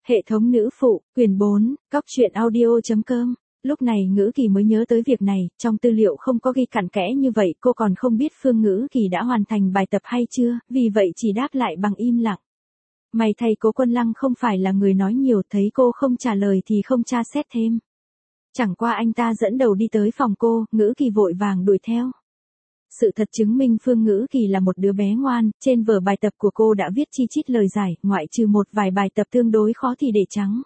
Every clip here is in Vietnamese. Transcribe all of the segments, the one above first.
Hệ thống nữ phụ, quyển 4, cóc truyện audio.com. Lúc này Ngữ Kỳ mới nhớ tới việc này, trong tư liệu không có ghi cặn kẽ như vậy, cô còn không biết Phương Ngữ Kỳ đã hoàn thành bài tập hay chưa, vì vậy chỉ đáp lại bằng im lặng. May thay Cố Quân Lăng không phải là người nói nhiều, thấy cô không trả lời thì không tra xét thêm. Chẳng qua anh ta dẫn đầu đi tới phòng cô, Ngữ Kỳ vội vàng đuổi theo. Sự thật chứng minh Phương Ngữ Kỳ là một đứa bé ngoan, trên vở bài tập của cô đã viết chi chít lời giải, ngoại trừ một vài bài tập tương đối khó thì để trắng.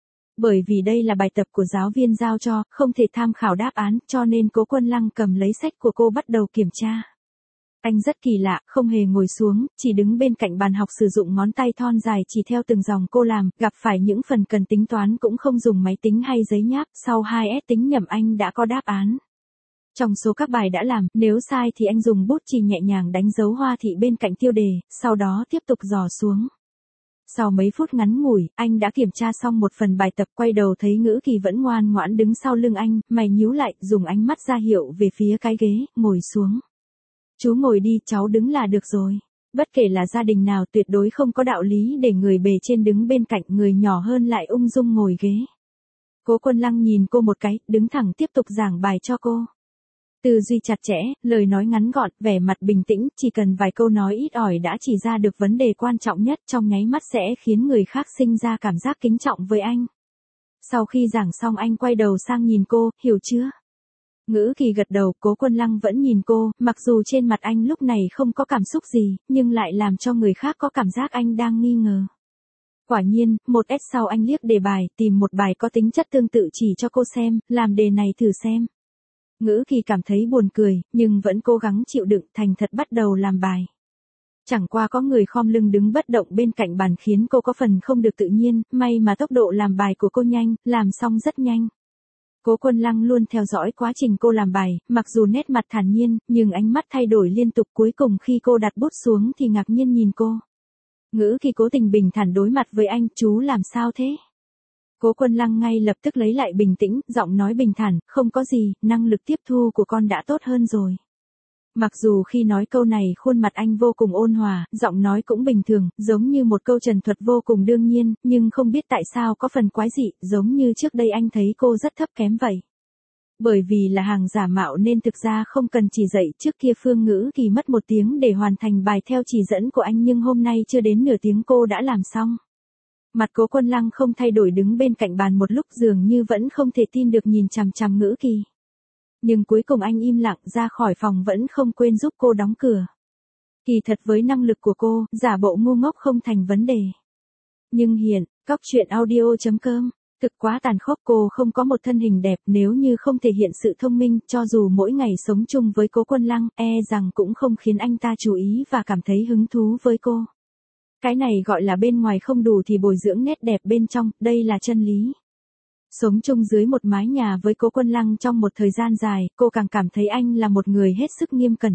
Bởi vì đây là bài tập của giáo viên giao cho, không thể tham khảo đáp án, cho nên Cố Quân Lăng cầm lấy sách của cô bắt đầu kiểm tra. Anh rất kỳ lạ, không hề ngồi xuống, chỉ đứng bên cạnh bàn học sử dụng ngón tay thon dài chỉ theo từng dòng cô làm, gặp phải những phần cần tính toán cũng không dùng máy tính hay giấy nháp, sau 2S tính nhẩm anh đã có đáp án. Trong số các bài đã làm, nếu sai thì anh dùng bút chì nhẹ nhàng đánh dấu hoa thị bên cạnh tiêu đề, sau đó tiếp tục dò xuống. Sau mấy phút ngắn ngủi, anh đã kiểm tra xong một phần bài tập, quay đầu thấy Ngữ Kỳ vẫn ngoan ngoãn đứng sau lưng anh, mày nhíu lại, dùng ánh mắt ra hiệu về phía cái ghế, ngồi xuống. Chú ngồi đi, cháu đứng là được rồi. Bất kể là gia đình nào tuyệt đối không có đạo lý để người bề trên đứng bên cạnh, người nhỏ hơn lại ung dung ngồi ghế. Cố Quân Lăng nhìn cô một cái, đứng thẳng tiếp tục giảng bài cho cô. Tư duy chặt chẽ, lời nói ngắn gọn, vẻ mặt bình tĩnh, chỉ cần vài câu nói ít ỏi đã chỉ ra được vấn đề quan trọng nhất, trong nháy mắt sẽ khiến người khác sinh ra cảm giác kính trọng với anh. Sau khi giảng xong anh quay đầu sang nhìn cô, hiểu chưa? Ngữ Kỳ gật đầu, Cố Quân Lăng vẫn nhìn cô, mặc dù trên mặt anh lúc này không có cảm xúc gì, nhưng lại làm cho người khác có cảm giác anh đang nghi ngờ. Quả nhiên, một S sau anh liếc đề bài, tìm một bài có tính chất tương tự chỉ cho cô xem, làm đề này thử xem. Ngữ Kỳ cảm thấy buồn cười, nhưng vẫn cố gắng chịu đựng, thành thật bắt đầu làm bài. Chẳng qua có người khom lưng đứng bất động bên cạnh bàn khiến cô có phần không được tự nhiên, may mà tốc độ làm bài của cô nhanh, làm xong rất nhanh. Cố Quân Lăng luôn theo dõi quá trình cô làm bài, mặc dù nét mặt thản nhiên, nhưng ánh mắt thay đổi liên tục, cuối cùng khi cô đặt bút xuống thì ngạc nhiên nhìn cô. Ngữ Kỳ cố tình bình thản đối mặt với anh, chú làm sao thế? Cố Quân Lăng ngay lập tức lấy lại bình tĩnh, giọng nói bình thản, không có gì, năng lực tiếp thu của con đã tốt hơn rồi. Mặc dù khi nói câu này khuôn mặt anh vô cùng ôn hòa, giọng nói cũng bình thường, giống như một câu trần thuật vô cùng đương nhiên, nhưng không biết tại sao có phần quái dị, giống như trước đây anh thấy cô rất thấp kém vậy. Bởi vì là hàng giả mạo nên thực ra không cần chỉ dạy, trước kia Phương Ngữ Kỳ mất 1 tiếng để hoàn thành bài theo chỉ dẫn của anh nhưng hôm nay chưa đến nửa tiếng cô đã làm xong. Mặt Cố Quân Lăng không thay đổi đứng bên cạnh bàn một lúc dường như vẫn không thể tin được nhìn chằm chằm Ngữ Kỳ. Nhưng cuối cùng anh im lặng ra khỏi phòng vẫn không quên giúp cô đóng cửa. Kỳ thật với năng lực của cô, giả bộ ngu ngốc không thành vấn đề. Nhưng hiện, cóc truyện audio.com, thực quá tàn khốc, cô không có một thân hình đẹp, nếu như không thể hiện sự thông minh, cho dù mỗi ngày sống chung với Cố Quân Lăng, rằng cũng không khiến anh ta chú ý và cảm thấy hứng thú với cô. Cái này gọi là bên ngoài không đủ thì bồi dưỡng nét đẹp bên trong, đây là chân lý. Sống chung dưới một mái nhà với Cố Quân Lăng trong một thời gian dài, cô càng cảm thấy anh là một người hết sức nghiêm cẩn.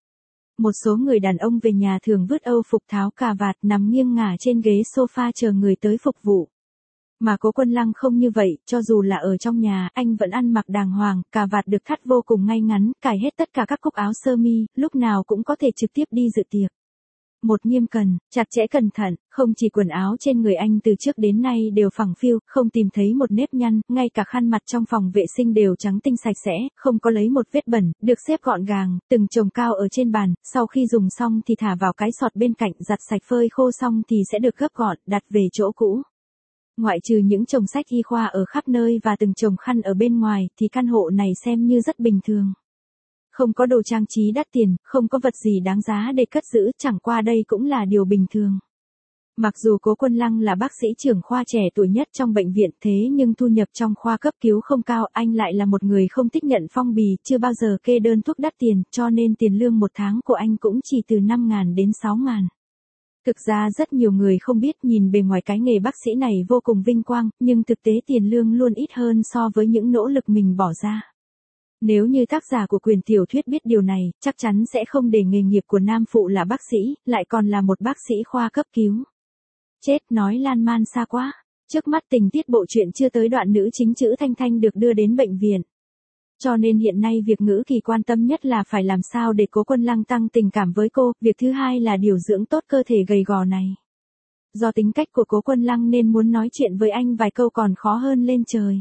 Một số người đàn ông về nhà thường vứt âu phục tháo cà vạt nằm nghiêng ngả trên ghế sofa chờ người tới phục vụ. Mà Cố Quân Lăng không như vậy, cho dù là ở trong nhà, anh vẫn ăn mặc đàng hoàng, cà vạt được thắt vô cùng ngay ngắn, cài hết tất cả các cúc áo sơ mi, lúc nào cũng có thể trực tiếp đi dự tiệc. Một nghiêm cẩn, chặt chẽ cẩn thận, không chỉ quần áo trên người anh từ trước đến nay đều phẳng phiu, không tìm thấy một nếp nhăn, ngay cả khăn mặt trong phòng vệ sinh đều trắng tinh sạch sẽ, không có lấy một vết bẩn, được xếp gọn gàng, từng chồng cao ở trên bàn, sau khi dùng xong thì thả vào cái sọt bên cạnh, giặt sạch phơi khô xong thì sẽ được gấp gọn, đặt về chỗ cũ. Ngoại trừ những chồng sách y khoa ở khắp nơi và từng chồng khăn ở bên ngoài thì căn hộ này xem như rất bình thường. Không có đồ trang trí đắt tiền, không có vật gì đáng giá để cất giữ, chẳng qua đây cũng là điều bình thường. Mặc dù Cố Quân Lăng là bác sĩ trưởng khoa trẻ tuổi nhất trong bệnh viện thế nhưng thu nhập trong khoa cấp cứu không cao, anh lại là một người không thích nhận phong bì, chưa bao giờ kê đơn thuốc đắt tiền, cho nên tiền lương 1 tháng của anh cũng chỉ từ 5.000 đến 6.000. Thực ra rất nhiều người không biết, nhìn bề ngoài cái nghề bác sĩ này vô cùng vinh quang, nhưng thực tế tiền lương luôn ít hơn so với những nỗ lực mình bỏ ra. Nếu như tác giả của quyển tiểu thuyết biết điều này, chắc chắn sẽ không để nghề nghiệp của nam phụ là bác sĩ, lại còn là một bác sĩ khoa cấp cứu. Chết, nói lan man xa quá. Trước mắt tình tiết bộ truyện chưa tới đoạn nữ chính chữ Thanh Thanh được đưa đến bệnh viện. Cho nên hiện nay việc Ngữ Kỳ quan tâm nhất là phải làm sao để Cố Quân Lăng tăng tình cảm với cô, việc thứ hai là điều dưỡng tốt cơ thể gầy gò này. Do tính cách của Cố Quân Lăng nên muốn nói chuyện với anh vài câu còn khó hơn lên trời.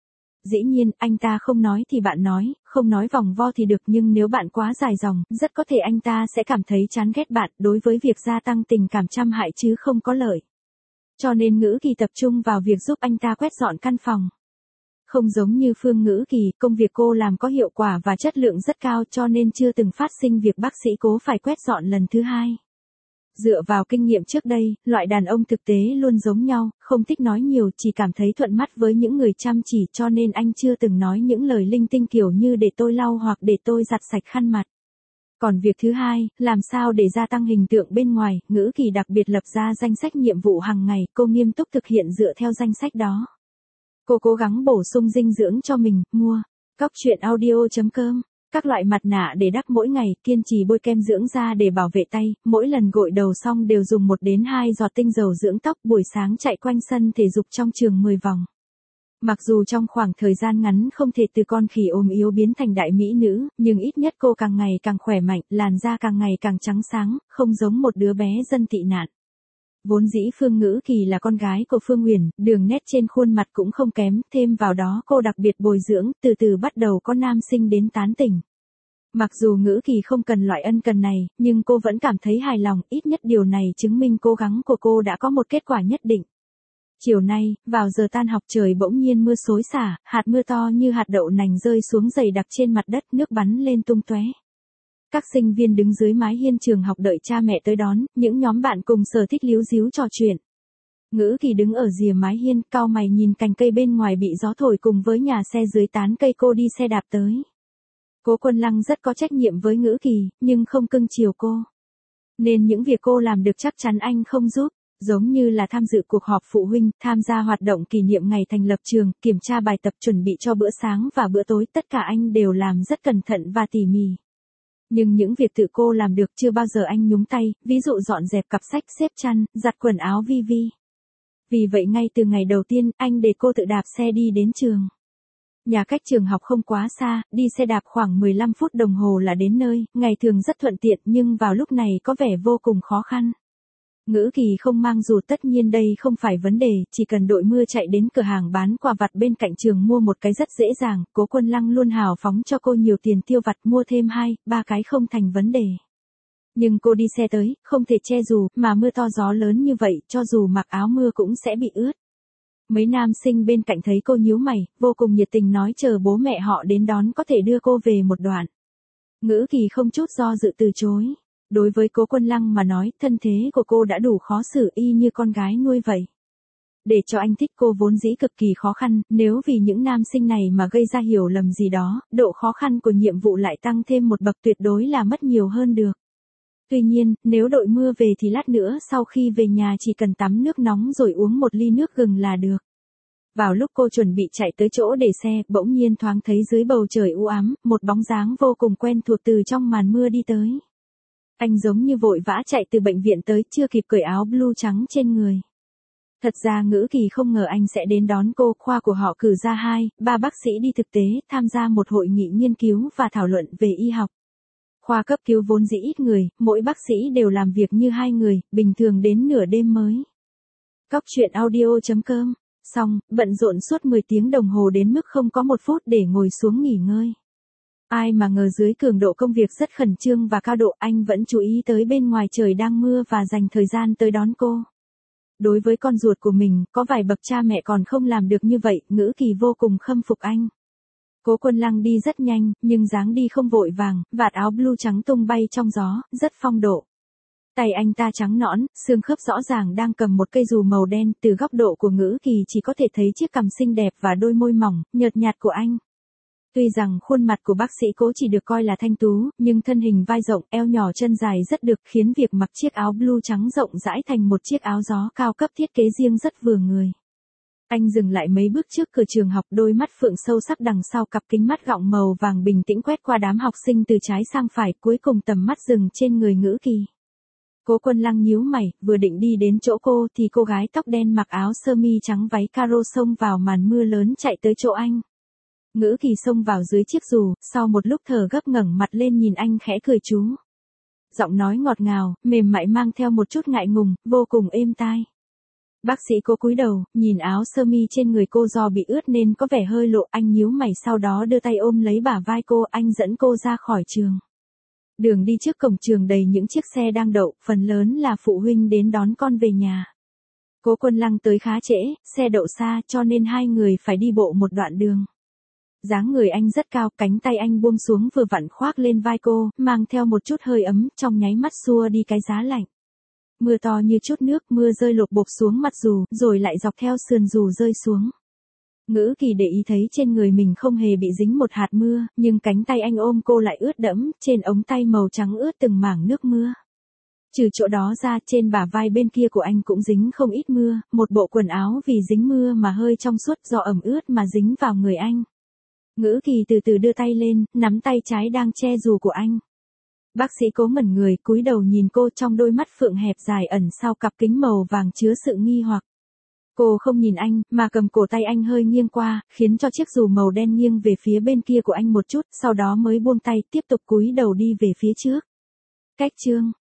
Dĩ nhiên, anh ta không nói thì bạn nói, không nói vòng vo thì được, nhưng nếu bạn quá dài dòng, rất có thể anh ta sẽ cảm thấy chán ghét bạn, đối với việc gia tăng tình cảm trăm hại chứ không có lợi. Cho nên Ngữ Kỳ tập trung vào việc giúp anh ta quét dọn căn phòng. Không giống như Phương Ngữ Kỳ, công việc cô làm có hiệu quả và chất lượng rất cao cho nên chưa từng phát sinh việc bác sĩ Cố phải quét dọn lần thứ hai. Dựa vào kinh nghiệm trước đây, loại đàn ông thực tế luôn giống nhau, không thích nói nhiều, chỉ cảm thấy thuận mắt với những người chăm chỉ, cho nên anh chưa từng nói những lời linh tinh kiểu như để tôi lau hoặc để tôi giặt sạch khăn mặt. Còn việc thứ hai, làm sao để gia tăng hình tượng bên ngoài, Ngữ Kỳ đặc biệt lập ra danh sách nhiệm vụ hàng ngày, cô nghiêm túc thực hiện dựa theo danh sách đó. Cô cố gắng bổ sung dinh dưỡng cho mình, mua Cóc Truyện Audio.com, các loại mặt nạ để đắp mỗi ngày, kiên trì bôi kem dưỡng da để bảo vệ tay, mỗi lần gội đầu xong đều dùng 1 đến 2 giọt tinh dầu dưỡng tóc, buổi sáng chạy quanh sân thể dục trong trường 10 vòng. Mặc dù trong khoảng thời gian ngắn không thể từ con khỉ ốm yếu biến thành đại mỹ nữ, nhưng ít nhất cô càng ngày càng khỏe mạnh, làn da càng ngày càng trắng sáng, không giống một đứa bé dân tị nạn. Vốn dĩ Phương Ngữ Kỳ là con gái của Phương Uyển, đường nét trên khuôn mặt cũng không kém, thêm vào đó cô đặc biệt bồi dưỡng, từ từ bắt đầu có nam sinh đến tán tỉnh. Mặc dù Ngữ Kỳ không cần loại ân cần này, nhưng cô vẫn cảm thấy hài lòng, ít nhất điều này chứng minh cố gắng của cô đã có một kết quả nhất định. Chiều nay, vào giờ tan học trời bỗng nhiên mưa xối xả, hạt mưa to như hạt đậu nành rơi xuống dày đặc trên mặt đất, nước bắn lên tung tóe. Các sinh viên đứng dưới mái hiên trường học đợi cha mẹ tới đón, những nhóm bạn cùng sở thích líu ríu trò chuyện. Ngữ Kỳ đứng ở rìa mái hiên, cau mày nhìn cành cây bên ngoài bị gió thổi cùng với nhà xe dưới tán cây cô đi xe đạp tới. Cố Quân Lăng rất có trách nhiệm với Ngữ Kỳ, nhưng không cưng chiều cô. Nên những việc cô làm được chắc chắn anh không giúp. Giống như là tham dự cuộc họp phụ huynh, tham gia hoạt động kỷ niệm ngày thành lập trường, kiểm tra bài tập, chuẩn bị cho bữa sáng và bữa tối, tất cả anh đều làm rất cẩn thận và tỉ mỉ. Nhưng những việc tự cô làm được chưa bao giờ anh nhúng tay, ví dụ dọn dẹp cặp sách, xếp chăn, giặt quần áo Vi Vi. Vì vậy ngay từ ngày đầu tiên, anh để cô tự đạp xe đi đến trường. Nhà cách trường học không quá xa, đi xe đạp khoảng 15 phút đồng hồ là đến nơi, ngày thường rất thuận tiện nhưng vào lúc này có vẻ vô cùng khó khăn. Ngữ Kỳ không mang dù, tất nhiên đây không phải vấn đề, chỉ cần đội mưa chạy đến cửa hàng bán quà vặt bên cạnh trường mua một cái rất dễ dàng, Cố Quân Lăng luôn hào phóng cho cô nhiều tiền tiêu vặt, mua thêm 2, 3 cái không thành vấn đề. Nhưng cô đi xe tới, không thể che dù, mà mưa to gió lớn như vậy, cho dù mặc áo mưa cũng sẽ bị ướt. Mấy nam sinh bên cạnh thấy cô nhíu mày, vô cùng nhiệt tình nói chờ bố mẹ họ đến đón có thể đưa cô về một đoạn. Ngữ Kỳ không chút do dự từ chối. Đối với Cố Quân Lăng mà nói, thân thế của cô đã đủ khó xử, y như con gái nuôi vậy. Để cho anh thích cô vốn dĩ cực kỳ khó khăn, nếu vì những nam sinh này mà gây ra hiểu lầm gì đó, độ khó khăn của nhiệm vụ lại tăng thêm một bậc, tuyệt đối là mất nhiều hơn được. Tuy nhiên, nếu đội mưa về thì lát nữa sau khi về nhà chỉ cần tắm nước nóng rồi uống một ly nước gừng là được. Vào lúc cô chuẩn bị chạy tới chỗ để xe, bỗng nhiên thoáng thấy dưới bầu trời u ám, một bóng dáng vô cùng quen thuộc từ trong màn mưa đi tới. Anh giống như vội vã chạy từ bệnh viện tới, chưa kịp cởi áo blue trắng trên người. Thật ra Ngữ Kỳ không ngờ anh sẽ đến đón cô, khoa của họ cử ra 2, 3 bác sĩ đi thực tế, tham gia một hội nghị nghiên cứu và thảo luận về y học. Khoa cấp cứu vốn dĩ ít người, mỗi bác sĩ đều làm việc như 2 người, bình thường đến nửa đêm mới. Cóc Truyện Audio.com, xong, bận rộn suốt 10 tiếng đồng hồ đến mức không có 1 phút để ngồi xuống nghỉ ngơi. Ai mà ngờ dưới cường độ công việc rất khẩn trương và cao độ, anh vẫn chú ý tới bên ngoài trời đang mưa và dành thời gian tới đón cô. Đối với con ruột của mình, có vài bậc cha mẹ còn không làm được như vậy, Ngữ Kỳ vô cùng khâm phục anh. Cố Quân Lăng đi rất nhanh, nhưng dáng đi không vội vàng, vạt áo blue trắng tung bay trong gió, rất phong độ. Tay anh ta trắng nõn, xương khớp rõ ràng đang cầm một cây dù màu đen, từ góc độ của Ngữ Kỳ chỉ có thể thấy chiếc cằm xinh đẹp và đôi môi mỏng, nhợt nhạt của anh. Tuy rằng khuôn mặt của bác sĩ Cố chỉ được coi là thanh tú, nhưng thân hình vai rộng, eo nhỏ chân dài rất được, khiến việc mặc chiếc áo blue trắng rộng rãi thành một chiếc áo gió cao cấp thiết kế riêng rất vừa người. Anh dừng lại mấy bước trước cửa trường học, đôi mắt phượng sâu sắc đằng sau cặp kính mắt gọng màu vàng bình tĩnh quét qua đám học sinh từ trái sang phải, cuối cùng tầm mắt dừng trên người Ngữ Kỳ. Cố Quân Lăng nhíu mày, vừa định đi đến chỗ cô thì cô gái tóc đen mặc áo sơ mi trắng váy caro xông vào màn mưa lớn chạy tới chỗ anh. Ngữ Kỳ xông vào dưới chiếc dù, sau một lúc thở gấp ngẩng mặt lên nhìn anh khẽ cười chú. Giọng nói ngọt ngào, mềm mại mang theo một chút ngại ngùng, vô cùng êm tai. Bác sĩ Cố cúi đầu, nhìn áo sơ mi trên người cô do bị ướt nên có vẻ hơi lộ, anh nhíu mày sau đó đưa tay ôm lấy bả vai cô, anh dẫn cô ra khỏi trường. Đường đi trước cổng trường đầy những chiếc xe đang đậu, phần lớn là phụ huynh đến đón con về nhà. Cố Quân Lăng tới khá trễ, xe đậu xa cho nên hai người phải đi bộ một đoạn đường. Dáng người anh rất cao, cánh tay anh buông xuống vừa vặn khoác lên vai cô, mang theo một chút hơi ấm, trong nháy mắt xua đi cái giá lạnh. Mưa to như chút nước, mưa rơi lộp bộp xuống mặt dù, rồi lại dọc theo sườn dù rơi xuống. Ngữ Kỳ để ý thấy trên người mình không hề bị dính một hạt mưa, nhưng cánh tay anh ôm cô lại ướt đẫm, trên ống tay màu trắng ướt từng mảng nước mưa. Trừ chỗ đó ra, trên bả vai bên kia của anh cũng dính không ít mưa, một bộ quần áo vì dính mưa mà hơi trong suốt do ẩm ướt mà dính vào người anh. Ngữ Kỳ từ từ đưa tay lên, nắm tay trái đang che dù của anh. Bác sĩ Cố ngẩn người, cúi đầu nhìn cô, trong đôi mắt phượng hẹp dài ẩn sau cặp kính màu vàng chứa sự nghi hoặc. Cô không nhìn anh, mà cầm cổ tay anh hơi nghiêng qua, khiến cho chiếc dù màu đen nghiêng về phía bên kia của anh một chút, sau đó mới buông tay, tiếp tục cúi đầu đi về phía trước. Cách chương